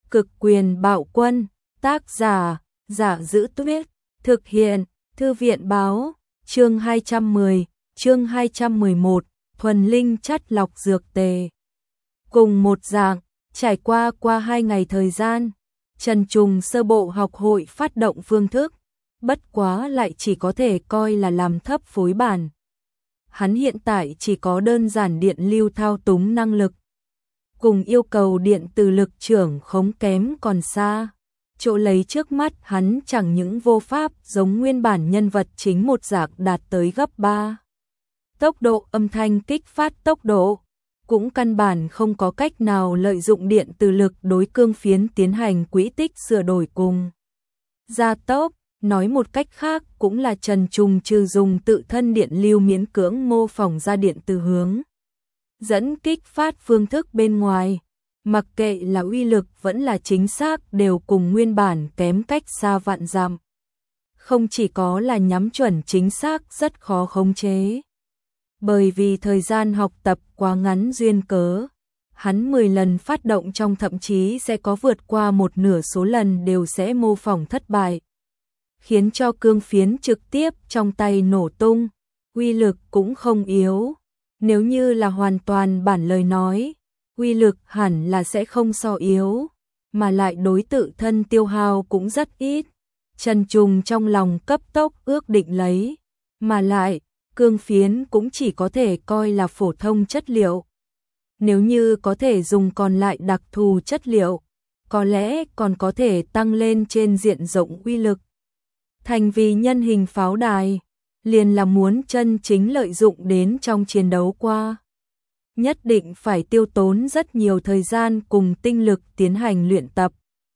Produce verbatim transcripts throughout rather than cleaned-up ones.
Cực quyền bạo quân, tác giả, Giả Giữ Tuyết, thực hiện, Thư viện báo, chương hai trăm mười, chương hai trăm mười một, thuần linh chất lọc dược tề. Cùng một dạng, trải qua qua hai ngày thời gian, Trần Trùng sơ bộ học hội phát động phương thức, bất quá lại chỉ có thể coi là làm thấp phối bản. Hắn hiện tại chỉ có đơn giản điện lưu thao túng năng lực, cùng yêu cầu điện từ lực trưởng khống kém còn xa. Chỗ lấy trước mắt hắn chẳng những vô pháp giống nguyên bản nhân vật chính một dạng đạt tới gấp ba. Tốc độ âm thanh kích phát tốc độ, cũng căn bản không có cách nào lợi dụng điện từ lực đối cương phiến tiến hành quỹ tích sửa đổi cùng gia tốc. Nói một cách khác cũng là Trần Trùng trừ dùng tự thân điện lưu miễn cưỡng mô phỏng ra điện từ hướng dẫn kích phát phương thức bên ngoài, mặc kệ là uy lực vẫn là chính xác đều cùng nguyên bản kém cách xa vạn dặm. Không chỉ có là nhắm chuẩn chính xác rất khó khống chế. Bởi vì thời gian học tập quá ngắn duyên cớ, hắn mười lần phát động trong thậm chí sẽ có vượt qua một nửa số lần đều sẽ mô phỏng thất bại, khiến cho cương phiến trực tiếp trong tay nổ tung, uy lực cũng không yếu. Nếu như là hoàn toàn bản lời nói, uy lực hẳn là sẽ không so yếu, mà lại đối tự thân tiêu hao cũng rất ít. Trần Trùng trong lòng cấp tốc ước định lấy, mà lại, cương phiến cũng chỉ có thể coi là phổ thông chất liệu. Nếu như có thể dùng còn lại đặc thù chất liệu, có lẽ còn có thể tăng lên trên diện rộng uy lực. Thành vì nhân hình pháo đài, liền là muốn chân chính lợi dụng đến trong chiến đấu qua. Nhất định phải tiêu tốn rất nhiều thời gian cùng tinh lực tiến hành luyện tập.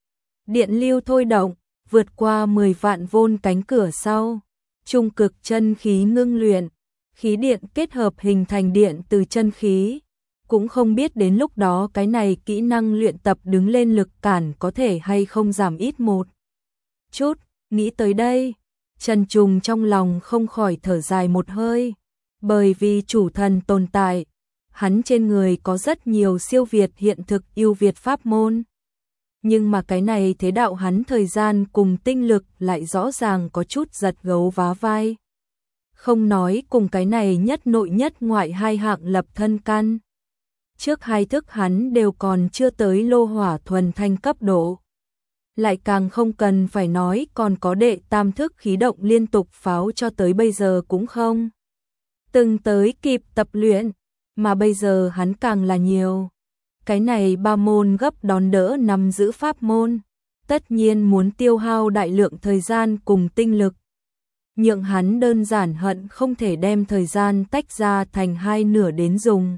Điện lưu thôi động, vượt qua mười vạn vôn cánh cửa sau, trung cực chân khí ngưng luyện, khí điện kết hợp hình thành điện từ chân khí. Cũng không biết đến lúc đó cái này kỹ năng luyện tập đứng lên lực cản có thể hay không giảm ít một chút. Nghĩ tới đây, Trần Trùng trong lòng không khỏi thở dài một hơi, bởi vì chủ thần tồn tại, hắn trên người có rất nhiều siêu việt hiện thực ưu việt pháp môn. Nhưng mà cái này thế đạo hắn thời gian cùng tinh lực lại rõ ràng có chút giật gấu vá vai. Không nói cùng cái này nhất nội nhất ngoại hai hạng lập thân căn. Trước hai thức hắn đều còn chưa tới lô hỏa thuần thanh cấp độ. Lại càng không cần phải nói còn có đệ tam thức khí động liên tục pháo cho tới bây giờ cũng không từng tới kịp tập luyện, mà bây giờ hắn càng là nhiều. Cái này ba môn gấp đón đỡ nắm giữ pháp môn, tất nhiên muốn tiêu hao đại lượng thời gian cùng tinh lực. Nhượng hắn đơn giản hận không thể đem thời gian tách ra thành hai nửa đến dùng.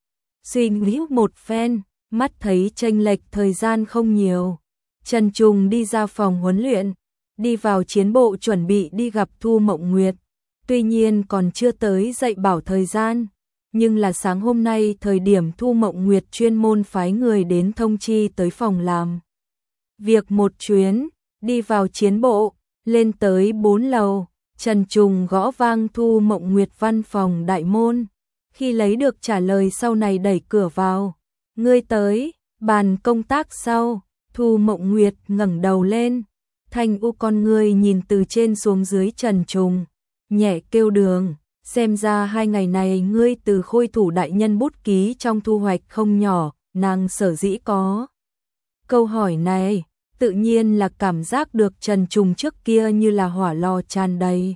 Suy nghĩ một phen, mắt thấy chênh lệch thời gian không nhiều. Trần Trùng đi ra phòng huấn luyện, đi vào chiến bộ chuẩn bị đi gặp Thu Mộng Nguyệt. Tuy nhiên còn chưa tới dạy bảo thời gian, nhưng là sáng hôm nay thời điểm Thu Mộng Nguyệt chuyên môn phái người đến thông chi tới phòng làm việc một chuyến, đi vào chiến bộ, lên tới bốn lầu, Trần Trùng gõ vang Thu Mộng Nguyệt văn phòng đại môn. Khi lấy được trả lời sau này đẩy cửa vào, ngươi tới, bàn công tác sau. Thu Mộng Nguyệt ngẩng đầu lên, thanh u con ngươi nhìn từ trên xuống dưới Trần Trùng, nhẹ kêu đường, xem ra hai ngày này ngươi từ khôi thủ đại nhân bút ký trong thu hoạch không nhỏ. Nàng sở dĩ có câu hỏi này, tự nhiên là cảm giác được Trần Trùng trước kia như là hỏa lò tràn đầy,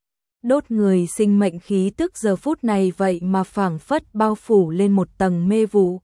đốt người sinh mệnh khí tức giờ phút này vậy mà phảng phất bao phủ lên một tầng mê vụ,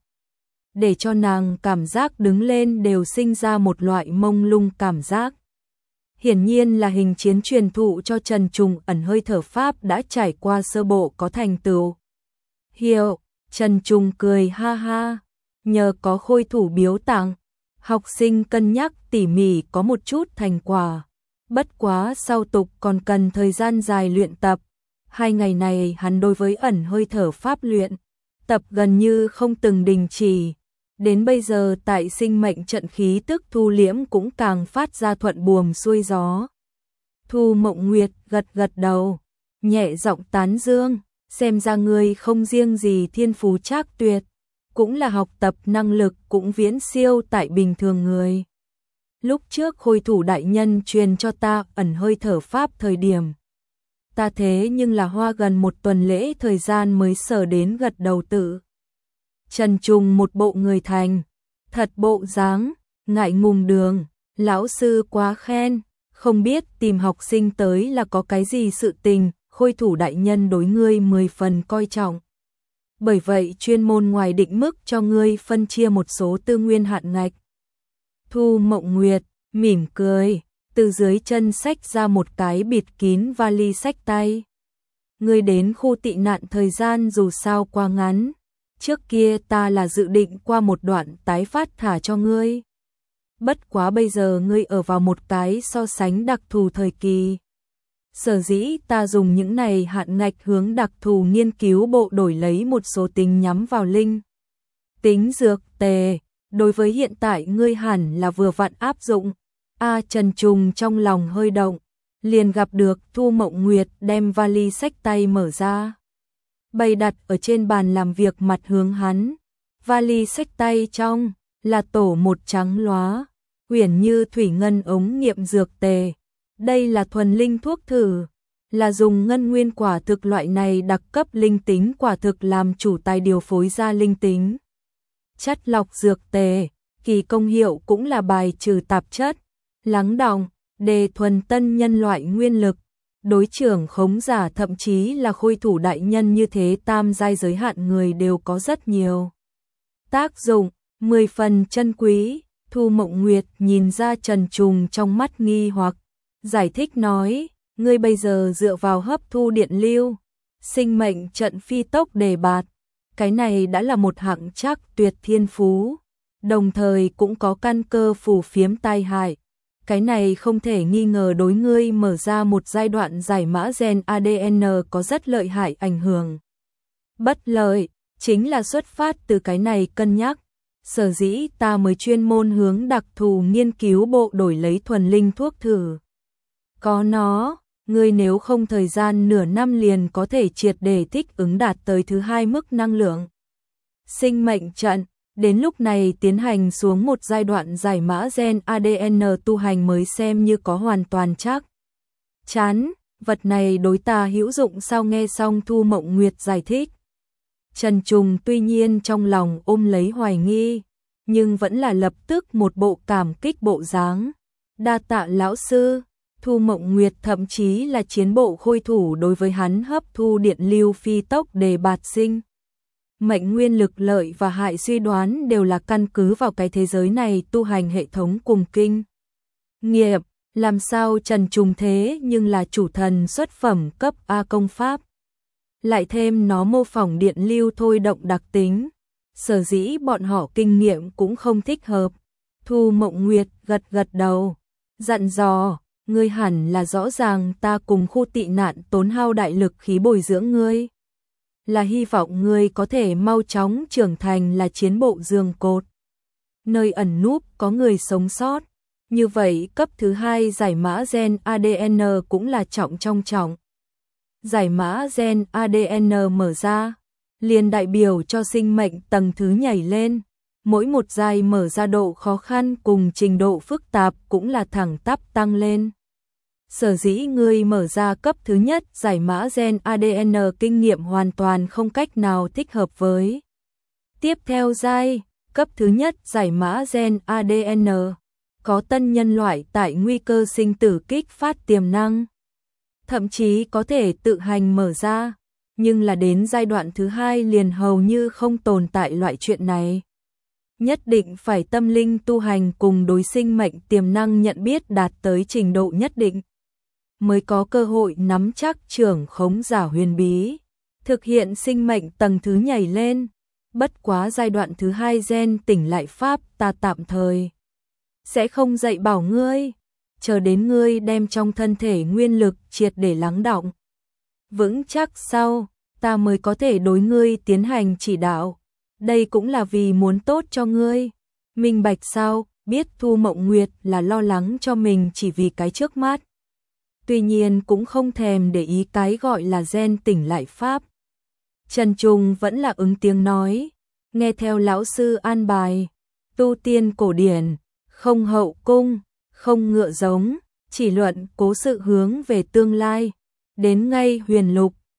để cho nàng cảm giác đứng lên đều sinh ra một loại mông lung cảm giác. Hiển nhiên là hình chiến truyền thụ cho Trần Trùng ẩn hơi thở pháp đã trải qua sơ bộ có thành tựu. Hiểu, Trần Trùng cười ha ha, nhờ có khôi thủ biếu tặng, học sinh cân nhắc tỉ mỉ có một chút thành quả. Bất quá sau tục còn cần thời gian dài luyện tập. Hai ngày này hắn đối với ẩn hơi thở pháp luyện tập gần như không từng đình chỉ. Đến bây giờ tại sinh mệnh trận khí tức thu liễm cũng càng phát ra thuận buồm xuôi gió. Thu Mộng Nguyệt gật gật đầu, nhẹ giọng tán dương, xem ra ngươi không riêng gì thiên phú trác tuyệt, cũng là học tập năng lực cũng viễn siêu tại bình thường người. lúc trước Khôi thủ đại nhân truyền cho ta ẩn hơi thở pháp thời điểm. Ta thế nhưng là hoa gần một tuần lễ thời gian mới sở đến gật đầu tự. Trần Trùng một bộ người thành, thật bộ dáng, ngại ngùng đường, lão sư quá khen, không biết tìm học sinh tới là có cái gì sự tình, Khôi thủ đại nhân đối ngươi mười phần coi trọng. Bởi vậy chuyên môn ngoài định mức cho ngươi phân chia một số tư nguyên hạn ngạch. Thu Mộng Nguyệt mỉm cười, từ dưới chân xách ra một cái bịt kín vali xách tay. Ngươi đến khu tị nạn thời gian dù sao quá ngắn, trước kia ta là dự định qua một đoạn tái phát thả cho ngươi. Bất quá bây giờ ngươi ở vào một cái so sánh đặc thù thời kỳ. Sở dĩ ta dùng những này hạn ngạch hướng đặc thù nghiên cứu bộ đổi lấy một số tính nhắm vào linh. Tính dược tề, đối với hiện tại ngươi hẳn là vừa vặn áp dụng. A Trần Trùng trong lòng hơi động, liền gặp được Thu Mộng Nguyệt đem vali xách tay mở ra. Bày đặt ở trên bàn làm việc mặt hướng hắn. Vali xách tay trong là tổ một trắng lóa, uyển như thủy ngân ống nghiệm dược tề. Đây là thuần linh thuốc thử, là dùng ngân nguyên quả thực loại này đặc cấp linh tính quả thực làm chủ tài điều phối ra linh tính. Chất lọc dược tề, kỳ công hiệu cũng là bài trừ tạp chất, lắng đọng, đề thuần tân nhân loại nguyên lực. Đối trưởng khống giả thậm chí là Khôi thủ đại nhân như thế tam giai giới hạn người đều có rất nhiều tác dụng, mười phần chân quý. Thu Mộng Nguyệt nhìn ra Trần Trùng trong mắt nghi hoặc, giải thích nói, ngươi bây giờ dựa vào hấp thu điện lưu, sinh mệnh trận phi tốc đề bạt, cái này đã là một hạng chắc tuyệt thiên phú, đồng thời cũng có căn cơ phù phiếm tai hại. Cái này không thể nghi ngờ đối ngươi mở ra một giai đoạn giải mã gen a đê en có rất lợi hại ảnh hưởng. Bất lợi, chính là xuất phát từ cái này cân nhắc. Sở dĩ ta mới chuyên môn hướng đặc thù nghiên cứu bộ đổi lấy thuần linh thuốc thử. Có nó, ngươi nếu không thời gian nửa năm liền có thể triệt để thích ứng đạt tới thứ hai mức năng lượng. Sinh mệnh trận, đến lúc này tiến hành xuống một giai đoạn giải mã gen a đê en tu hành mới xem như có hoàn toàn chắc chắn, vật này đối ta hữu dụng sao? Nghe xong Thu Mộng Nguyệt giải thích, Trần Trùng tuy nhiên trong lòng ôm lấy hoài nghi, nhưng vẫn là lập tức một bộ cảm kích bộ dáng. Đa tạ lão sư. Thu Mộng Nguyệt thậm chí là chiến bộ Khôi thủ đối với hắn hấp thu điện lưu phi tốc đề bạt sinh mệnh nguyên lực lợi và hại suy đoán đều là căn cứ vào cái thế giới này tu hành hệ thống cùng kinh nghiệm. Làm sao Trần Trùng thế nhưng là chủ thần xuất phẩm cấp A công pháp, lại thêm nó mô phỏng điện lưu thôi động đặc tính, sở dĩ bọn họ kinh nghiệm cũng không thích hợp. Thu Mộng Nguyệt gật gật đầu, dặn dò, ngươi hẳn là rõ ràng ta cùng khu tị nạn tốn hao đại lực khí bồi dưỡng ngươi, là hy vọng ngươi có thể mau chóng trưởng thành là chiến bộ giường cột, nơi ẩn núp có người sống sót. Như vậy cấp thứ hai giải mã gen a đê en cũng là trọng trong trọng. Giải mã gen a đê en mở ra, liền đại biểu cho sinh mệnh tầng thứ nhảy lên. Mỗi một giai mở ra độ khó khăn cùng trình độ phức tạp cũng là thẳng tắp tăng lên. Sở dĩ ngươi mở ra cấp thứ nhất giải mã gen a đê en kinh nghiệm hoàn toàn không cách nào thích hợp với. Tiếp theo giai, cấp thứ nhất giải mã gen a đê en, có tân nhân loại tại nguy cơ sinh tử kích phát tiềm năng. Thậm chí có thể tự hành mở ra, nhưng là đến giai đoạn thứ hai liền hầu như không tồn tại loại chuyện này. Nhất định phải tâm linh tu hành cùng đối sinh mệnh tiềm năng nhận biết đạt tới trình độ nhất định, mới có cơ hội nắm chắc trưởng khống giả huyền bí, thực hiện sinh mệnh tầng thứ nhảy lên. Bất quá giai đoạn thứ hai gen tỉnh lại pháp ta tạm thời sẽ không dạy bảo ngươi, chờ đến ngươi đem trong thân thể nguyên lực triệt để lắng đọng vững chắc sau, ta mới có thể đối ngươi tiến hành chỉ đạo. Đây cũng là vì muốn tốt cho ngươi. Minh bạch sao? Biết Thu Mộng Nguyệt là lo lắng cho mình chỉ vì cái trước mắt. Tuy nhiên cũng không thèm để ý cái gọi là gen tỉnh lại pháp. Trần Trùng vẫn là ứng tiếng nói, nghe theo lão sư an bài, tu tiên cổ điển, không hậu cung, không ngựa giống, chỉ luận cố sự hướng về tương lai. Đến ngay huyền lục,